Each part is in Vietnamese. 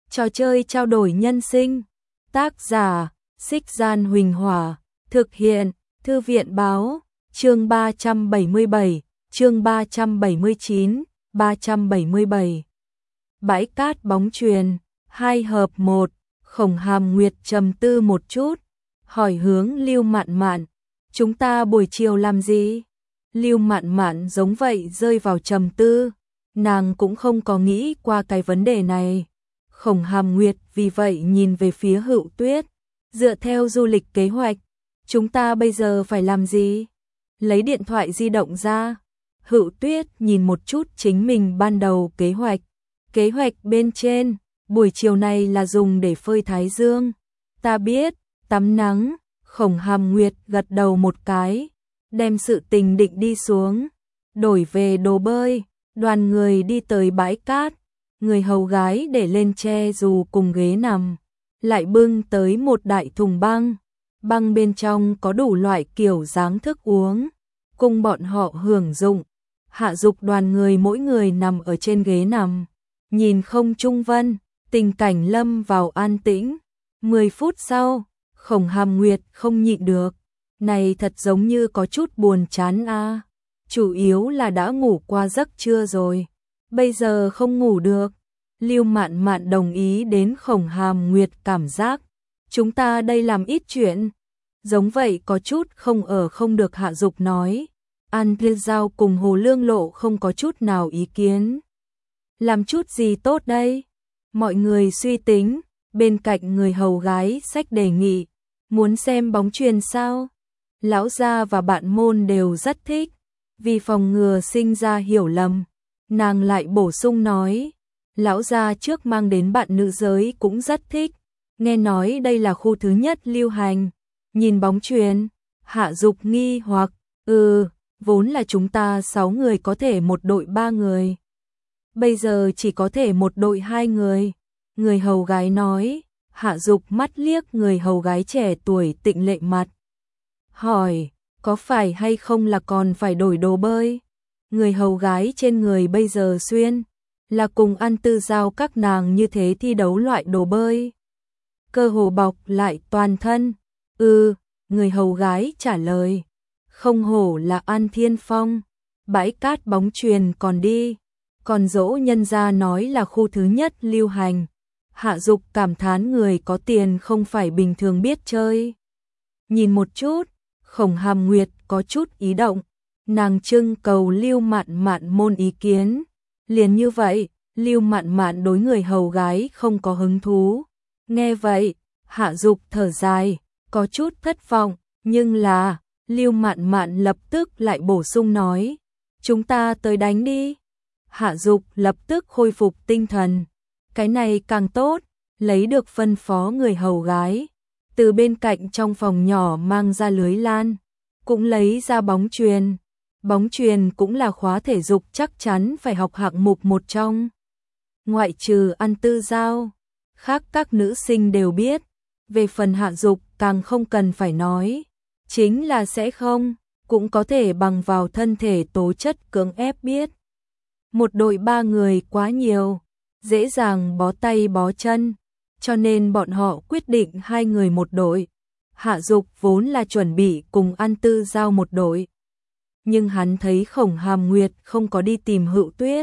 Trò chơi trao đổi nhân sinh. Tác giả: Xích Gian Huỳnh Hỏa. Thực hiện: Thư viện Báo. Chương 377, chương 379, 377. Bãi cát bóng chuyền, 2 hợp 1. Khổng Hàm Nguyệt trầm tư một chút, hỏi hướng Lưu Mạn Mạn, chúng ta buổi chiều làm gì? Lưu Mạn Mạn giống vậy rơi vào trầm tư, nàng cũng không có nghĩ qua cái vấn đề này. Khổng Hàm Nguyệt vì vậy nhìn về phía Hựu Tuyết, dựa theo du lịch kế hoạch, chúng ta bây giờ phải làm gì? Lấy điện thoại di động ra, Hựu Tuyết nhìn một chút chính mình ban đầu kế hoạch. Kế hoạch bên trên, buổi chiều này là dùng để phơi thái dương. Ta biết, tắm nắng. Khổng Hàm Nguyệt gật đầu một cái, đem sự tình định đi xuống, đổi về đồ bơi. Đoàn người đi tới bãi cát, người hầu gái để lên che dù cùng ghế nằm, lại bưng tới một đại thùng băng. Băng bên trong có đủ loại kiểu dáng thức uống, cùng bọn họ hưởng dụng. Hạ dục đoàn người mỗi người nằm ở trên ghế nằm, nhìn không trung vân, tình cảnh lâm vào an tĩnh. 10 phút sau, Khổng Hàm Nguyệt không nhịn được, này thật giống như có chút buồn chán a. Chủ yếu là đã ngủ qua giấc trưa rồi, bây giờ không ngủ được. Lưu Mạn Mạn đồng ý đến Khổng Hàm Nguyệt cảm giác, chúng ta đây làm ít chuyện, giống vậy có chút không ở không được. Hạ dục nói, An Tư Giao cùng Hồ Lương Lộ không có chút nào ý kiến. Làm chút gì tốt đây? Mọi người suy tính, bên cạnh người hầu gái xách đề nghị, muốn xem bóng chuyền sao? Lão gia và bạn môn đều rất thích, vì phòng ngừa sinh ra hiểu lầm, nàng lại bổ sung nói, lão gia trước mang đến bạn nữ giới cũng rất thích, nghe nói đây là khu thứ nhất lưu hành, nhìn bóng chuyền. Hạ dục nghi hoặc, vốn là chúng ta 6 người có thể một đội 3 người. Bây giờ chỉ có thể một đội 2 người. Người hầu gái nói. Hạ dục mắt liếc người hầu gái trẻ tuổi tịnh lệ mặt, hỏi, có phải hay không là còn phải đổi đồ bơi? Người hầu gái trên người bây giờ xuyên là cùng An Tư Giao các nàng như thế thi đấu loại đồ bơi, cơ hồ bọc lại toàn thân. Người hầu gái trả lời, không hổ là An Thiên Phong, bãi cát bóng chuyền còn đi, còn dỗ nhân gia nói là khu thứ nhất lưu hành. Hạ dục cảm thán người có tiền không phải bình thường biết chơi. Nhìn một chút, Khổng Hàm Nguyệt có chút ý động, nàng trưng cầu Lưu Mạn Mạn môn ý kiến. Liền như vậy, Lưu Mạn Mạn đối người hầu gái không có hứng thú. Nghe vậy, Hạ dục thở dài, có chút thất vọng, nhưng là, Lưu Mạn Mạn lập tức lại bổ sung nói, chúng ta tới đánh đi. Hạ dục lập tức khôi phục tinh thần, cái này càng tốt, lấy được phân phó người hầu gái, từ bên cạnh trong phòng nhỏ mang ra lưới lan, cũng lấy ra bóng chuyền. Bóng chuyền cũng là khóa thể dục chắc chắn phải học hạng mục một trong. Ngoại trừ An Tư Giao, khác các nữ sinh đều biết, về phần Hạ dục càng không cần phải nói, chính là sẽ không, cũng có thể bằng vào thân thể tố chất cưỡng ép biết. Một đội 3 người quá nhiều, dễ dàng bó tay bó chân, cho nên bọn họ quyết định 2 người một đội. Hạ dục vốn là chuẩn bị cùng An Tư Giao một đội, nhưng hắn thấy Khổng Hàm Nguyệt không có đi tìm Hựu Tuyết,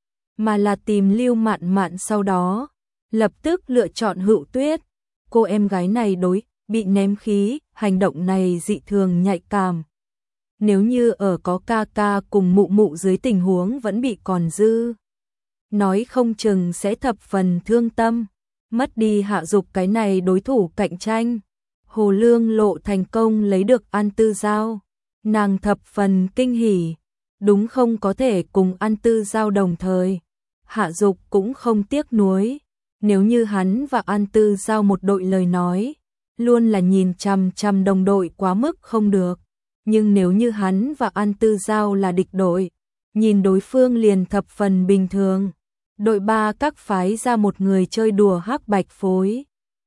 mà là tìm Lưu Mạn Mạn, sau đó lập tức lựa chọn Hựu Tuyết. Cô em gái này đối bị ném khí, hành động này dị thường nhạy cảm. Nếu như ở có ca ca cùng mụ mụ dưới tình huống vẫn bị còn dư, nói không chừng sẽ thập phần thương tâm, mất đi Hạ dục cái này đối thủ cạnh tranh. Hồ Lương Lộ thành công lấy được An Tư Giao, nàng thập phần kinh hỉ, đúng không có thể cùng An Tư Giao đồng thời. Hạ dục cũng không tiếc nuối, nếu như hắn và An Tư Giao một đội lời nói, luôn là nhìn chằm chằm đồng đội quá mức không được, nhưng nếu như hắn và An Tư Giao là địch đội, nhìn đối phương liền thập phần bình thường. Đội 3 các phái ra một người chơi đùa hắc bạch phối.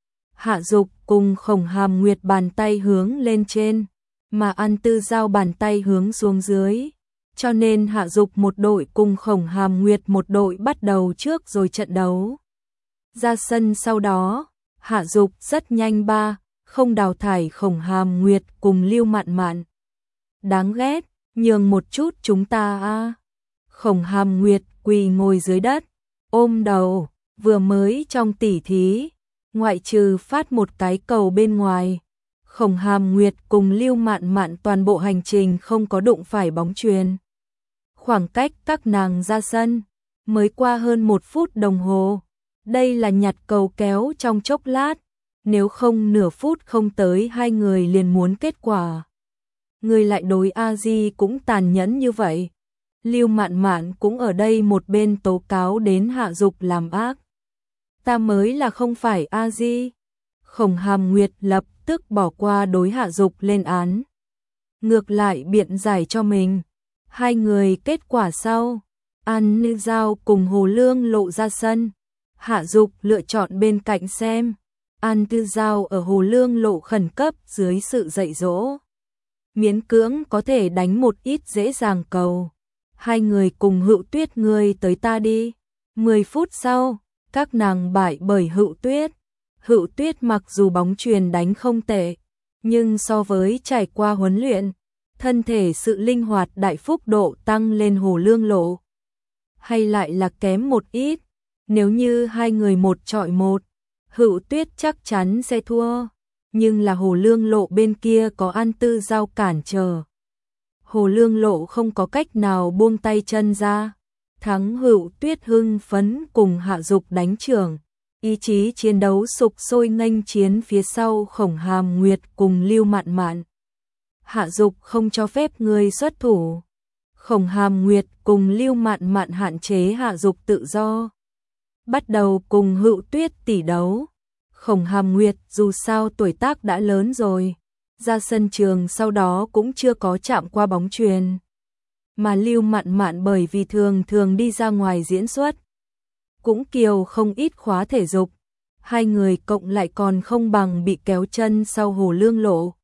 Hạ dục cùng Khổng Hàm Nguyệt bàn tay hướng lên trên, mà An Tư Giao bàn tay hướng xuống dưới, cho nên Hạ dục một đội cùng Khổng Hàm Nguyệt một đội bắt đầu trước rồi trận đấu. Ra sân sau đó, Hạ Dục rất nhanh không đào thải Khổng Hàm Nguyệt cùng Lưu Mạn Mạn. Đáng ghét, nhường một chút chúng ta a. Khổng Hàm Nguyệt quỳ ngồi dưới đất, ôm đầu, vừa mới trong tỉ thí, ngoại trừ phát một cái cầu bên ngoài. Khổng Hàm Nguyệt cùng Lưu Mạn Mạn toàn bộ hành trình không có đụng phải bóng chuyền. Khoảng cách các nàng ra sân mới qua hơn 1 phút đồng hồ. Đây là nhặt cầu kéo trong chốc lát, nếu không nửa phút không tới hai người liền muốn kết quả. Người lại đối A Di cũng tàn nhẫn như vậy. Lưu Mạn Mạn cũng ở đây một bên tố cáo đến Hạ Dục làm ác. Ta mới là không phải A Di. Khổng Hàm Nguyệt lập tức bỏ qua đối Hạ Dục lên án. Ngược lại biện giải cho mình. Hai người kết quả sau, An Như Giao cùng Hồ Lương Lộ ra sân. Hạ Dục lựa chọn bên cạnh xem. An Tư Giao ở Hồ Lương Lộ khẩn cấp dưới sự dạy dỗ, miễn cưỡng có thể đánh một ít dễ dàng cầu. Hai người cùng Hữu Tuyết ngươi tới ta đi. 10 phút sau, các nàng bại bởi Hữu Tuyết. Hữu Tuyết mặc dù bóng chuyền đánh không tệ, nhưng so với trải qua huấn luyện, thân thể sự linh hoạt đại phúc độ tăng lên Hồ Lương Lộ hay lại là kém một ít. Nếu như hai người một chọi một, Hữu Tuyết chắc chắn sẽ thua, nhưng là Hồ Lương Lộ bên kia có An Tư Giao cản trở. Hồ Lương Lộ không có cách nào buông tay chân ra. Thắng Hữu Tuyết hưng phấn cùng Hạ Dục đánh trưởng, ý chí chiến đấu sục sôi nghênh chiến phía sau Khổng Hàm Nguyệt cùng Lưu Mạn Mạn. Hạ Dục không cho phép người xuất thủ. Khổng Hàm Nguyệt cùng Lưu Mạn Mạn hạn chế Hạ Dục tự do, bắt đầu cùng Hữu Tuyết tỉ đấu. Khổng Hàm Nguyệt dù sao tuổi tác đã lớn rồi, ra sân trường sau đó cũng chưa có chạm qua bóng chuyền. Mà Lưu Mạn Mạn bởi vì thường thường đi ra ngoài diễn xuất, cũng kiều không ít khóa thể dục. Hai người cộng lại còn không bằng bị kéo chân sau Hồ Lương Lộ.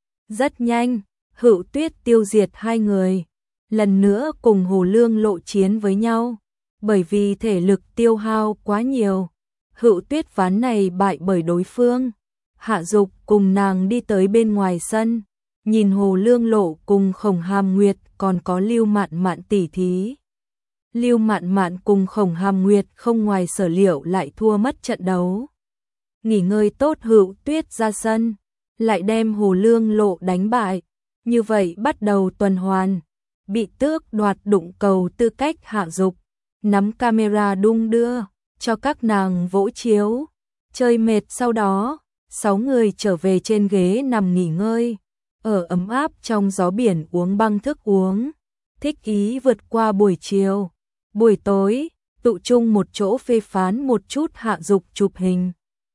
Rất nhanh, Hữu Tuyết tiêu diệt hai người, lần nữa cùng Hồ Lương Lộ chiến với nhau. Bởi vì thể lực tiêu hao quá nhiều, Hữu Tuyết ván này bại bởi đối phương. Hạ Dục cùng nàng đi tới bên ngoài sân, nhìn Hồ Lương Lộ cùng Khổng Hàm Nguyệt còn có Lưu Mạn Mạn tỉ thí. Lưu Mạn Mạn cùng Khổng Hàm Nguyệt không ngoài sở liệu lại thua mất trận đấu. Nghỉ ngơi tốt Hữu Tuyết ra sân, lại đem Hồ Lương Lộ đánh bại. Như vậy bắt đầu tuần hoàn, bị tước đoạt đụng cầu tư cách. Hạ Dục nắm camera đung đưa, cho các nàng vỗ chiếu. Chơi mệt sau đó, 6 người trở về trên ghế nằm nghỉ ngơi, ở ấm áp trong gió biển uống băng thức uống, thích ý vượt qua buổi chiều. Buổi tối, tụ chung một chỗ phê phán một chút Hạ Dục chụp hình.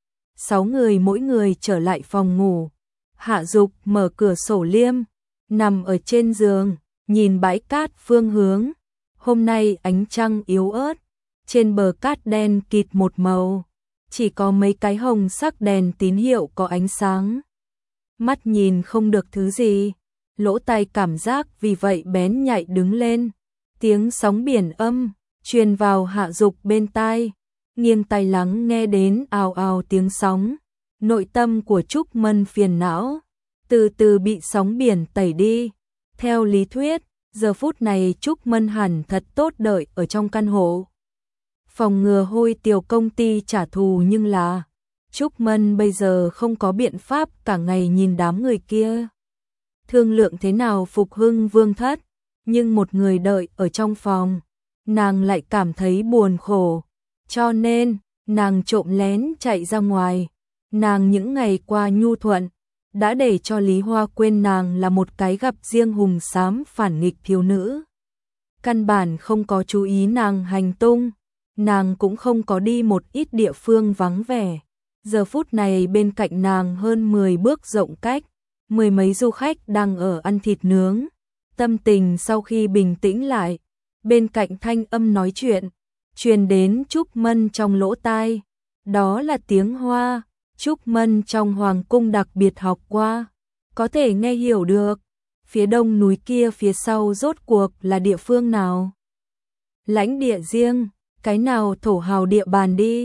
6 người mỗi người trở lại phòng ngủ. Hạ Dục mở cửa sổ liêm, nằm ở trên giường, nhìn bãi cát phương hướng. Hôm nay ánh trăng yếu ớt, trên bờ cát đen kịt một màu, chỉ có mấy cái hồng sắc đèn tín hiệu có ánh sáng. Mắt nhìn không được thứ gì, lỗ tai cảm giác vì vậy bén nhạy đứng lên. Tiếng sóng biển âm truyền vào Hạ Dục bên tai, nghiêng tai lắng nghe đến ào ào tiếng sóng. Nội tâm của Trúc Mân phiền não từ từ bị sóng biển tẩy đi. Theo lý thuyết, giờ phút này Trúc Mân hẳn thật tốt đợi ở trong căn hộ, phòng ngừa Hôi Tiểu công ty trả thù, nhưng là Trúc Mân bây giờ không có biện pháp cả ngày nhìn đám người kia thương lượng thế nào phục hưng Vương thất, nhưng một người đợi ở trong phòng, nàng lại cảm thấy buồn khổ, cho nên nàng trộm lén chạy ra ngoài. Nàng những ngày qua nhu thuận đã để cho Lý Hoa quên nàng là một cái gặp riêng hùng xám phản nghịch thiếu nữ, căn bản không có chú ý nàng hành tung. Nàng cũng không có đi một ít địa phương vắng vẻ. Giờ phút này bên cạnh nàng hơn 10 bước rộng cách, 10 mấy du khách đang ở ăn thịt nướng. Tâm tình sau khi bình tĩnh lại, bên cạnh thanh âm nói chuyện truyền đến Trúc Mân trong lỗ tai. Đó là tiếng Hoa, Trúc Mân trong hoàng cung đặc biệt học qua, có thể nghe hiểu được. Phía đông núi kia phía sau rốt cuộc là địa phương nào? Lãnh địa riêng, cái nào thổ hào địa bàn đi.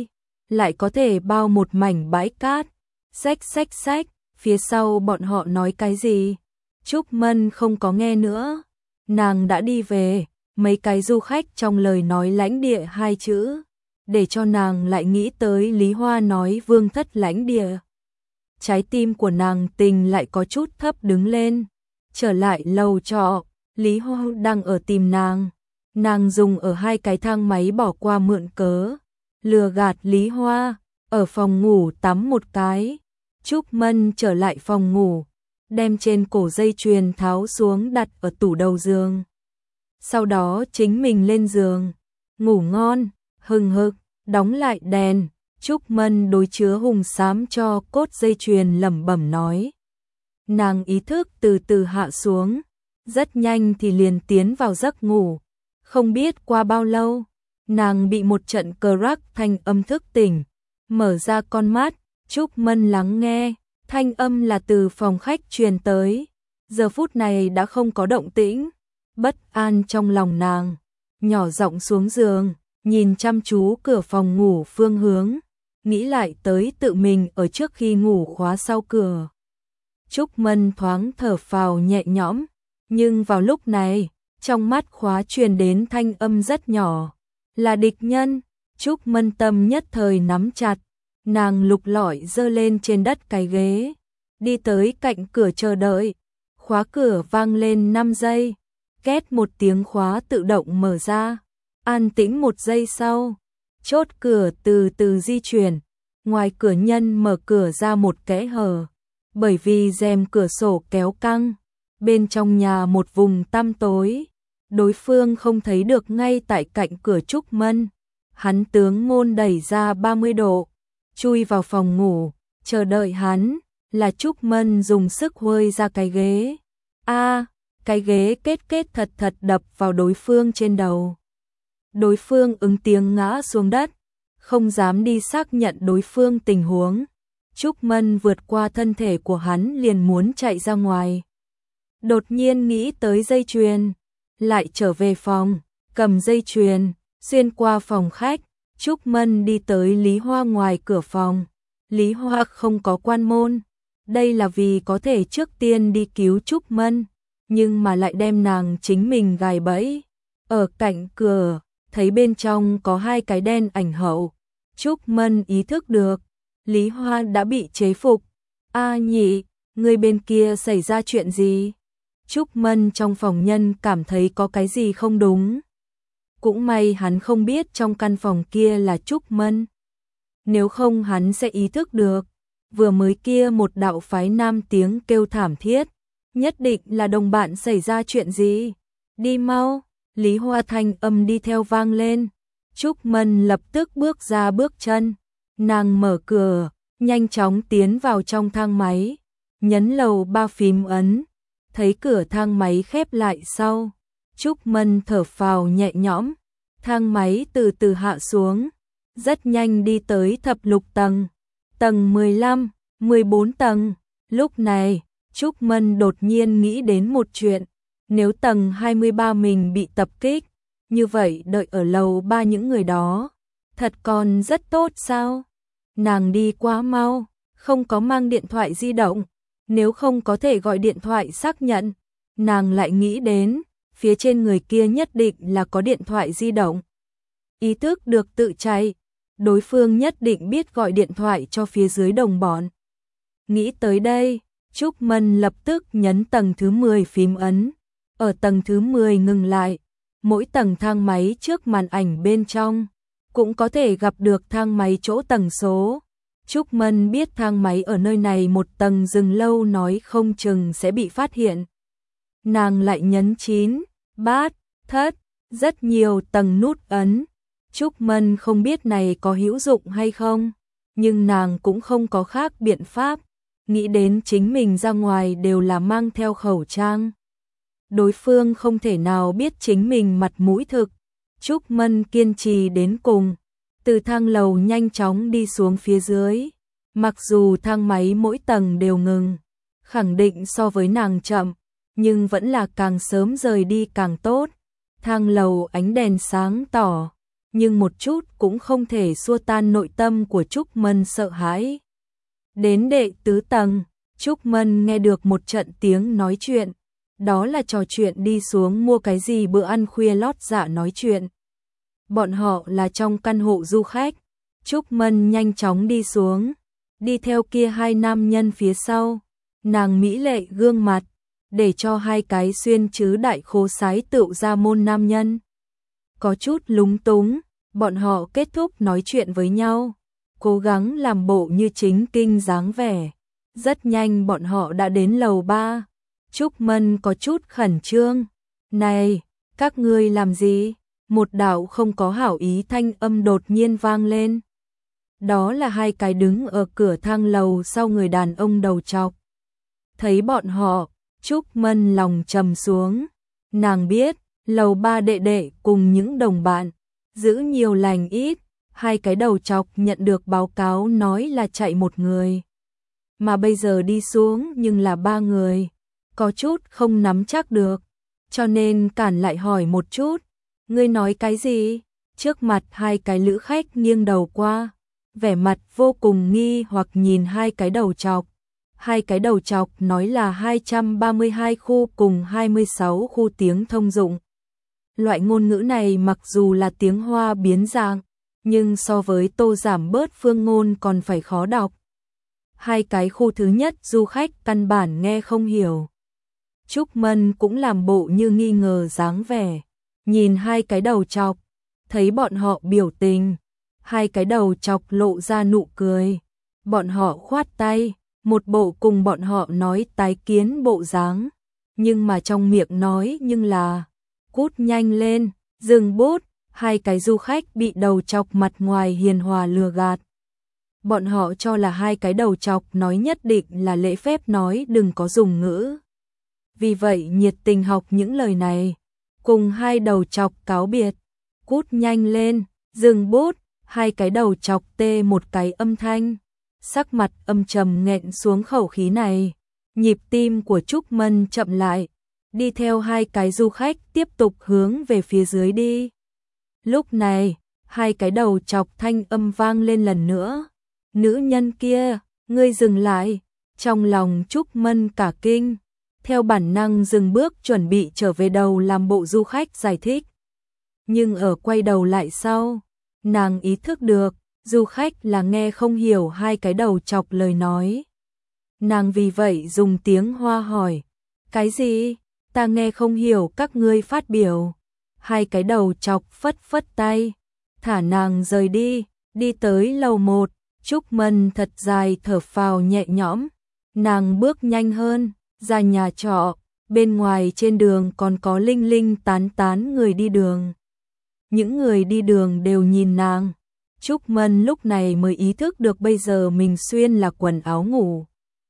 lại có thể bao một mảnh bãi cát. Xách xách xách, phía sau bọn họ nói cái gì? Trúc Mân không có nghe nữa. Nàng đã đi về, mấy cái du khách trong lời nói lãnh địa hai chữ, để cho nàng lại nghĩ tới Lý Hoa nói vương thất lãnh địa. Trái tim của nàng tình lại có chút thấp đứng lên. Trở lại lầu trọ, Lý Hoa đang ở tìm nàng. Nàng dùng ở hai cái thang máy bỏ qua mượn cớ, lừa gạt Lý Hoa, ở phòng ngủ tắm một cái. Trúc Mân trở lại phòng ngủ, đem trên cổ dây chuyền tháo xuống đặt ở tủ đầu giường. Sau đó chính mình lên giường, ngủ ngon, hừng hực, đóng lại đèn. Trúc Mân đối chứa hùng xám cho cốt dây chuyền lẩm bẩm nói. Nàng ý thức từ từ hạ xuống, rất nhanh thì liền tiến vào giấc ngủ. Không biết qua bao lâu, nàng bị một trận crack thanh âm thức tỉnh, mở ra con mắt. Trúc Mân lắng nghe, thanh âm là từ phòng khách truyền tới. Giờ phút này đã không có động tĩnh, bất an trong lòng nàng, nhỏ giọng xuống giường, nhìn chăm chú cửa phòng ngủ phương hướng, nghĩ lại tới tự mình ở trước khi ngủ khóa sau cửa. Trúc Mân thoáng thở phào nhẹ nhõm, nhưng vào lúc này, trong mắt khóa truyền đến thanh âm rất nhỏ, là địch nhân. Trúc Mân tâm nhất thời nắm chặt, nàng lục lọi giơ lên trên đất cái ghế, đi tới cạnh cửa chờ đợi. Khóa cửa vang lên 5 giây, két một tiếng khóa tự động mở ra. An tĩnh 1 giây sau, chốt cửa từ từ di chuyển, ngoài cửa nhân mở cửa ra một kẽ hở, bởi vì rèm cửa sổ kéo căng, bên trong nhà một vùng tăm tối, đối phương không thấy được ngay tại cạnh cửa Trúc Mân. Hắn tướng môn đẩy ra 30 độ, chui vào phòng ngủ, chờ đợi hắn, là Trúc Mân dùng sức huơi ra cái ghế. Cái ghế kết thật thật đập vào đối phương trên đầu. Đối phương ứng tiếng ngã xuống đất, không dám đi xác nhận đối phương tình huống. Trúc Mân vượt qua thân thể của hắn liền muốn chạy ra ngoài. Đột nhiên nghĩ tới dây chuyền, lại trở về phòng, cầm dây chuyền, xuyên qua phòng khách. Trúc Mân đi tới Lý Hoa ngoài cửa phòng. Lý Hoa không có quan môn, đây là vì có thể trước tiên đi cứu Trúc Mân, nhưng mà lại đem nàng chính mình gài bẫy. Ở cạnh cửa, thấy bên trong có hai cái đen ảnh hậu. Trúc Mân ý thức được, Lý Hoa đã bị chế phục. Nhị, người bên kia xảy ra chuyện gì? Trúc Mân trong phòng nhân cảm thấy có cái gì không đúng. Cũng may hắn không biết trong căn phòng kia là Trúc Mân. Nếu không hắn sẽ ý thức được, vừa mới kia một đạo phái nam tiếng kêu thảm thiết, nhất định là đồng bạn xảy ra chuyện gì. Đi mau, Lý Hoa thanh âm đi theo vang lên. Trúc Mân lập tức bước ra bước chân, nàng mở cửa, nhanh chóng tiến vào trong thang máy, nhấn lầu 3 phím ấn, thấy cửa thang máy khép lại sau. Trúc Mân thở phào nhẹ nhõm, thang máy từ từ hạ xuống, rất nhanh đi tới thập lục tầng, tầng 15, 14 tầng. Lúc này, Trúc Mân đột nhiên nghĩ đến một chuyện, nếu tầng 23 mình bị tập kích, như vậy đợi ở lầu 3 những người đó, thật còn rất tốt sao? Nàng đi quá mau, không có mang điện thoại di động, nếu không có thể gọi điện thoại xác nhận. Nàng lại nghĩ đến, phía trên người kia nhất định là có điện thoại di động. Ý thức được tự chạy, đối phương nhất định biết gọi điện thoại cho phía dưới đồng bọn. Nghĩ tới đây, Trúc Mân lập tức nhấn tầng thứ 10 phím ấn. Ở tầng thứ 10 ngừng lại, mỗi tầng thang máy trước màn ảnh bên trong, cũng có thể gặp được thang máy chỗ tầng số. Trúc Mân biết thang máy ở nơi này một tầng dừng lâu nói không chừng sẽ bị phát hiện. Nàng lại nhấn 9, bát, thất, rất nhiều tầng nút ấn. Trúc Mân không biết này có hữu dụng hay không, nhưng nàng cũng không có khác biện pháp, nghĩ đến chính mình ra ngoài đều là mang theo khẩu trang. Đối phương không thể nào biết chính mình mặt mũi thực. Trúc Mân kiên trì đến cùng, từ thang lầu nhanh chóng đi xuống phía dưới. Mặc dù thang máy mỗi tầng đều ngừng, khẳng định so với nàng chậm, nhưng vẫn là càng sớm rời đi càng tốt. Thang lầu ánh đèn sáng tỏ, nhưng một chút cũng không thể xua tan nội tâm của Trúc Mân sợ hãi. Đến đệ tứ tầng, Trúc Mân nghe được một trận tiếng nói chuyện, đó là trò chuyện đi xuống mua cái gì bữa ăn khuya lót dạ nói chuyện. Bọn họ là trong căn hộ du khách, Trúc Mân nhanh chóng đi xuống, đi theo kia hai nam nhân phía sau, nàng mỹ lệ gương mặt, để cho hai cái xuyên chứ đại khố sái tựu ra môn nam nhân. Có chút lúng túng, bọn họ kết thúc nói chuyện với nhau, cố gắng làm bộ như chính kinh dáng vẻ. Rất nhanh bọn họ đã đến lầu 3. Trúc Mân có chút khẩn trương. Này, các ngươi làm gì? Một đạo không có hảo ý thanh âm đột nhiên vang lên. Đó là hai cái đứng ở cửa thang lầu sau người đàn ông đầu trọc. Thấy bọn họ, Trúc Mân lòng trầm xuống. Nàng biết, lầu 3 đệ đệ cùng những đồng bạn, giữ nhiều lành ít, hai cái đầu trọc nhận được báo cáo nói là chạy một người. Mà bây giờ đi xuống nhưng là 3 người, có chút không nắm chắc được, cho nên cản lại hỏi một chút, ngươi nói cái gì? Trước mặt hai cái lữ khách nghiêng đầu qua, vẻ mặt vô cùng nghi hoặc nhìn hai cái đầu trọc. Hai cái đầu trọc nói là 232 khu cùng 26 khu tiếng thông dụng. Loại ngôn ngữ này mặc dù là tiếng Hoa biến dạng, nhưng so với Tô Giảm Bớt phương ngôn còn phải khó đọc. Hai cái khu thứ nhất du khách căn bản nghe không hiểu. Trúc Mân cũng làm bộ như nghi ngờ dáng vẻ, nhìn hai cái đầu trọc, thấy bọn họ biểu tình, hai cái đầu trọc lộ ra nụ cười, bọn họ khoát tay, một bộ cùng bọn họ nói tái kiến bộ dáng, nhưng mà trong miệng nói nhưng là cút nhanh lên, dừng bút, hai cái du khách bị đầu trọc mặt ngoài hiền hòa lừa gạt. Bọn họ cho là hai cái đầu trọc nói nhất định là lễ phép nói đừng có dùng ngữ. Vì vậy nhiệt tình học những lời này, cùng hai đầu trọc cáo biệt, cút nhanh lên, dừng bút, hai cái đầu trọc tê một cái âm thanh, sắc mặt âm trầm nghẹn xuống khẩu khí này, nhịp tim của Trúc Mân chậm lại, đi theo hai cái du khách tiếp tục hướng về phía dưới đi. Lúc này, hai cái đầu trọc thanh âm vang lên lần nữa, nữ nhân kia, ngươi dừng lại, trong lòng Trúc Mân cả kinh. Theo bản năng dừng bước chuẩn bị trở về đầu làm bộ du khách giải thích. Nhưng ở quay đầu lại sau, nàng ý thức được, du khách là nghe không hiểu hai cái đầu chọc lời nói. Nàng vì vậy dùng tiếng Hoa hỏi, cái gì? Ta nghe không hiểu các ngươi phát biểu. Hai cái đầu chọc phất phất tay, thả nàng rời đi, đi tới lầu 1, Trúc Mân thật dài thở phào nhẹ nhõm, nàng bước nhanh hơn. Ra nhà trọ, bên ngoài trên đường còn có linh linh tán tán người đi đường. Những người đi đường đều nhìn nàng. Trúc Mân lúc này mới ý thức được bây giờ mình xuyên là quần áo ngủ.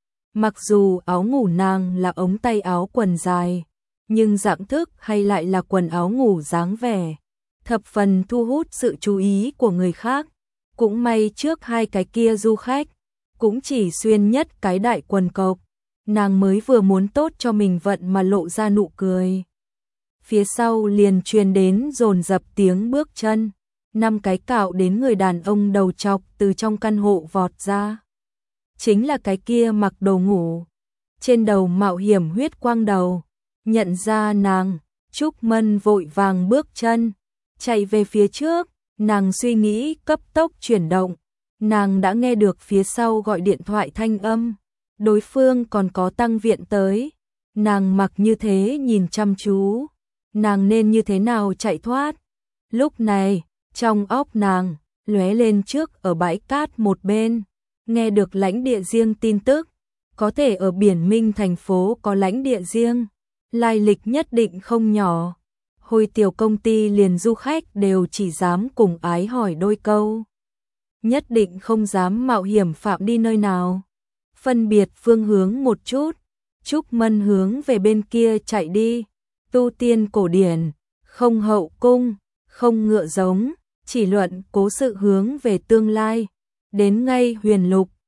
Mặc dù áo ngủ nàng là ống tay áo quần dài, nhưng dạng thức hay lại là quần áo ngủ dáng vẻ, thập phần thu hút sự chú ý của người khác. Cũng may trước hai cái kia du khách, cũng chỉ xuyên nhất cái đại quần cộc. Nàng mới vừa muốn tốt cho mình vận mà lộ ra nụ cười. Phía sau liền truyền đến dồn dập tiếng bước chân, 5 cái cạo đến người đàn ông đầu trọc từ trong căn hộ vọt ra. Chính là cái kia mặc đồ ngủ, trên đầu mạo hiểm huyết quang đầu. Nhận ra nàng, Trúc Mân vội vàng bước chân, chạy về phía trước, nàng suy nghĩ cấp tốc chuyển động. Nàng đã nghe được phía sau gọi điện thoại thanh âm. Đối phương còn có tăng viện tới, nàng mặc như thế nhìn chăm chú, nàng nên như thế nào chạy thoát. Lúc này, trong óc nàng, lóe lên trước ở bãi cát một bên, nghe được lãnh địa riêng tin tức, có thể ở Biển Minh thành phố có lãnh địa riêng, lai lịch nhất định không nhỏ. Hồi tiểu công ty liền du khách đều chỉ dám cùng ái hỏi đôi câu, nhất định không dám mạo hiểm phạm đi nơi nào. Phân biệt phương hướng một chút, Trúc Mân hướng về bên kia chạy đi, tu tiên cổ điển, không hậu cung, không ngựa giống, chỉ luận cố sự hướng về tương lai, đến ngay huyền lục,